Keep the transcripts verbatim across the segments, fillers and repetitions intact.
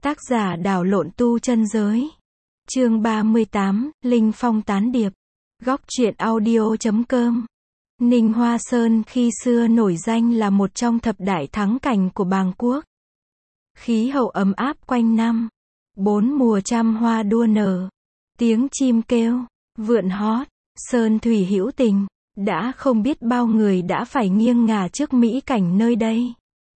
Tác giả đảo lộn tu chân giới. Chương ba mươi tám, Linh Phong tán điệp. Góc truyện audio chấm com. Ninh Hoa Sơn khi xưa nổi danh là một trong thập đại thắng cảnh của Bàng Quốc. Khí hậu ấm áp quanh năm. Bốn mùa trăm hoa đua nở. Tiếng chim kêu, vượn hót, sơn thủy hữu tình. Đã không biết bao người đã phải nghiêng ngả trước mỹ cảnh nơi đây.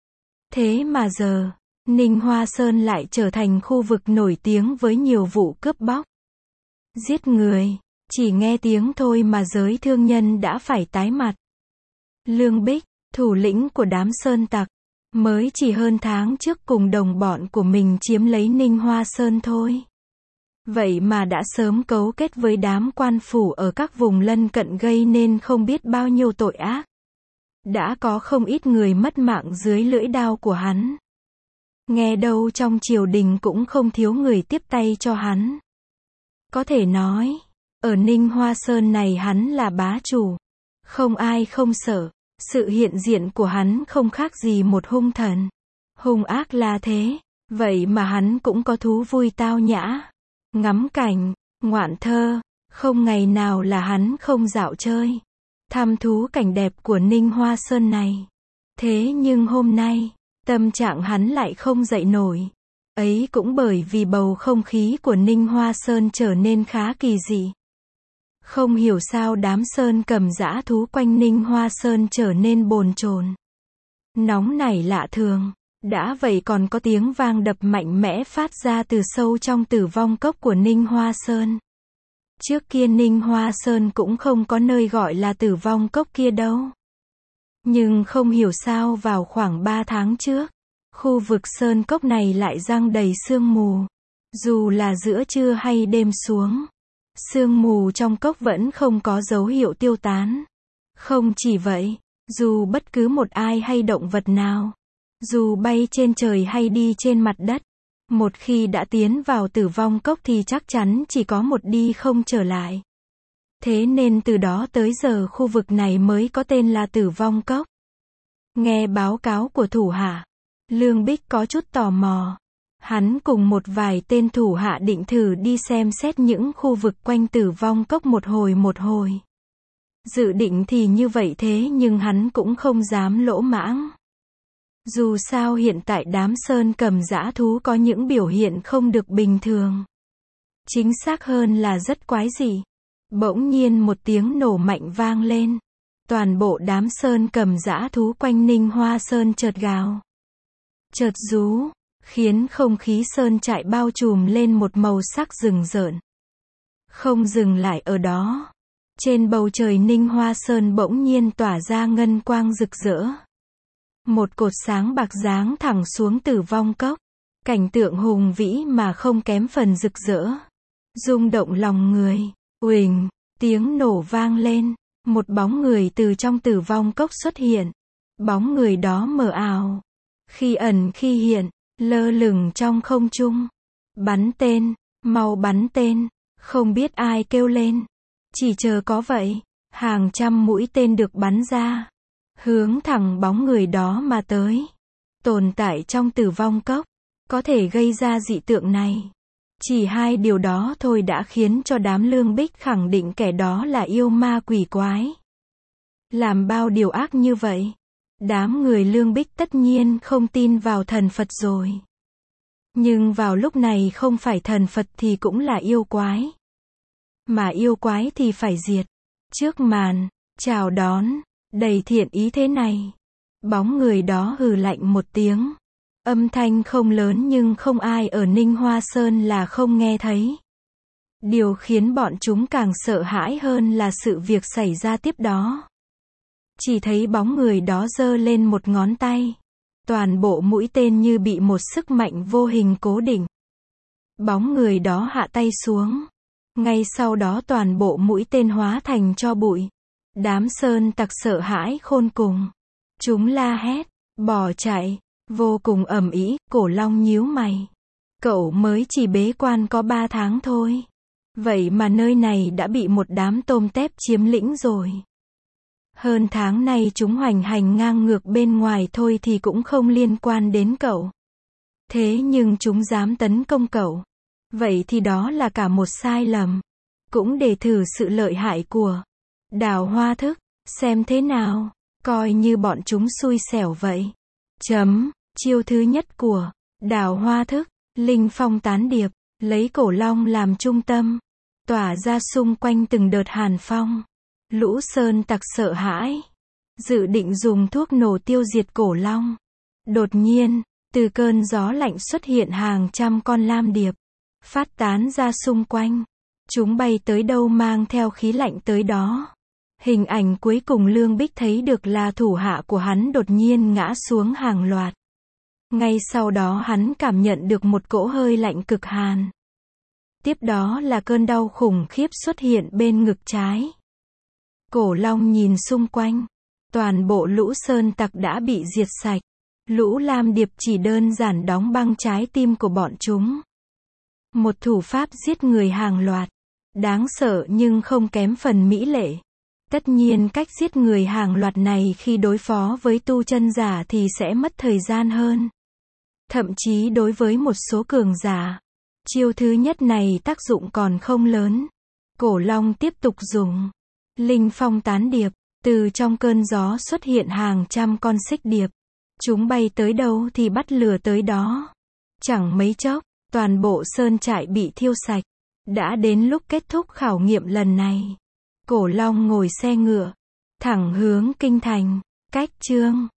Thế mà giờ, Ninh Hoa Sơn lại trở thành khu vực nổi tiếng với nhiều vụ cướp bóc, giết người. Chỉ nghe tiếng thôi mà giới thương nhân đã phải tái mặt. Lương Bích, thủ lĩnh của đám sơn tặc, mới chỉ hơn tháng trước cùng đồng bọn của mình chiếm lấy Ninh Hoa Sơn thôi. Vậy mà đã sớm cấu kết với đám quan phủ ở các vùng lân cận gây nên không biết bao nhiêu tội ác. Đã có không ít người mất mạng dưới lưỡi đao của hắn. Nghe đâu trong triều đình cũng không thiếu người tiếp tay cho hắn. Có thể nói, ở Ninh Hoa Sơn này hắn là bá chủ. Không ai không sợ. Sự hiện diện của hắn không khác gì một hung thần. Hung ác là thế. Vậy mà hắn cũng có thú vui tao nhã. Ngắm cảnh, ngoạn thơ. Không ngày nào là hắn không dạo chơi. Thăm thú cảnh đẹp của Ninh Hoa Sơn này. Thế nhưng hôm nay, tâm trạng hắn lại không dậy nổi. Ấy cũng bởi vì bầu không khí của Ninh Hoa Sơn trở nên khá kỳ dị. Không hiểu sao đám sơn cầm dã thú quanh Ninh Hoa Sơn trở nên bồn chồn, nóng nảy lạ thường. Đã vậy còn có tiếng vang đập mạnh mẽ phát ra từ sâu trong Tử Vong Cốc của Ninh Hoa Sơn. Trước kia Ninh Hoa Sơn cũng không có nơi gọi là Tử Vong Cốc kia đâu. Nhưng không hiểu sao vào khoảng ba tháng trước, khu vực sơn cốc này lại giăng đầy sương mù. Dù là giữa trưa hay đêm xuống, sương mù trong cốc vẫn không có dấu hiệu tiêu tán. Không chỉ vậy, dù bất cứ một ai hay động vật nào, dù bay trên trời hay đi trên mặt đất, một khi đã tiến vào Tử Vong Cốc thì chắc chắn chỉ có một đi không trở lại. Thế nên từ đó tới giờ khu vực này mới có tên là Tử Vong Cốc. Nghe báo cáo của thủ hạ, Lương Bích có chút tò mò. Hắn cùng một vài tên thủ hạ định thử đi xem xét những khu vực quanh Tử Vong Cốc một hồi một hồi. Dự định thì như vậy thế nhưng hắn cũng không dám lỗ mãng. Dù sao hiện tại đám sơn cầm dã thú có những biểu hiện không được bình thường. Chính xác hơn là rất quái dị. Bỗng nhiên một tiếng nổ mạnh vang lên. Toàn bộ đám sơn cầm dã thú quanh Ninh Hoa Sơn chợt gào, chợt rú, khiến không khí sơn trại bao trùm lên một màu sắc rừng rợn. Không dừng lại ở đó. Trên bầu trời Ninh Hoa Sơn bỗng nhiên tỏa ra ngân quang rực rỡ. Một cột sáng bạc giáng thẳng xuống Tử Vong Cốc. Cảnh tượng hùng vĩ mà không kém phần rực rỡ. Rung động lòng người. Uỳnh, tiếng nổ vang lên. Một bóng người từ trong Tử Vong Cốc xuất hiện. Bóng người đó mờ ảo, khi ẩn khi hiện, lơ lửng trong không trung. Bắn tên, mau bắn tên. Không biết ai kêu lên. Chỉ chờ có vậy, hàng trăm mũi tên được bắn ra, hướng thẳng bóng người đó mà tới. Tồn tại trong Tử Vong Cốc, có thể gây ra dị tượng này. Chỉ hai điều đó thôi đã khiến cho đám Lương Bích khẳng định kẻ đó là yêu ma quỷ quái. Làm bao điều ác như vậy. Đám người Lương Bích tất nhiên không tin vào thần Phật rồi. Nhưng vào lúc này không phải thần Phật thì cũng là yêu quái. Mà yêu quái thì phải diệt. Trước màn, chào đón, đầy thiện ý thế này. Bóng người đó hừ lạnh một tiếng. Âm thanh không lớn nhưng không ai ở Ninh Hoa Sơn là không nghe thấy. Điều khiến bọn chúng càng sợ hãi hơn là sự việc xảy ra tiếp đó. Chỉ thấy bóng người đó giơ lên một ngón tay. Toàn bộ mũi tên như bị một sức mạnh vô hình cố định. Bóng người đó hạ tay xuống. Ngay sau đó toàn bộ mũi tên hóa thành tro bụi. Đám sơn tặc sợ hãi khôn cùng. Chúng la hét, bỏ chạy, vô cùng ầm ĩ. Cổ Long nhíu mày. Cậu mới chỉ bế quan có ba tháng thôi. Vậy mà nơi này đã bị một đám tôm tép chiếm lĩnh rồi. Hơn tháng nay chúng hoành hành ngang ngược bên ngoài thôi thì cũng không liên quan đến cậu. Thế nhưng chúng dám tấn công cậu. Vậy thì đó là cả một sai lầm. Cũng để thử sự lợi hại của Đào Hoa Thức. Xem thế nào. Coi như bọn chúng xui xẻo vậy. Chấm. Chiêu thứ nhất của Đào Hoa Thức. Linh phong tán điệp. Lấy cổ long làm trung tâm. Tỏa ra xung quanh từng đợt hàn phong. Lũ sơn tặc sợ hãi. Dự định dùng thuốc nổ tiêu diệt cổ long. Đột nhiên, từ cơn gió lạnh xuất hiện hàng trăm con lam điệp. Phát tán ra xung quanh. Chúng bay tới đâu mang theo khí lạnh tới đó. Hình ảnh cuối cùng Lương Bích thấy được là thủ hạ của hắn đột nhiên ngã xuống hàng loạt. Ngay sau đó hắn cảm nhận được một cỗ hơi lạnh cực hàn. Tiếp đó là cơn đau khủng khiếp xuất hiện bên ngực trái. Cổ long nhìn xung quanh. Toàn bộ lũ sơn tặc đã bị diệt sạch. Lũ lam điệp chỉ đơn giản đóng băng trái tim của bọn chúng. Một thủ pháp giết người hàng loạt. Đáng sợ nhưng không kém phần mỹ lệ. Tất nhiên cách giết người hàng loạt này khi đối phó với tu chân giả thì sẽ mất thời gian hơn. Thậm chí đối với một số cường giả, chiêu thứ nhất này tác dụng còn không lớn. Cổ long tiếp tục dùng linh phong tán điệp. Từ trong cơn gió xuất hiện hàng trăm con xích điệp. Chúng bay tới đâu thì bắt lửa tới đó. Chẳng mấy chốc, toàn bộ sơn trại bị thiêu sạch. Đã đến lúc kết thúc khảo nghiệm lần này. Cổ long ngồi xe ngựa, thẳng hướng kinh thành. Cách chương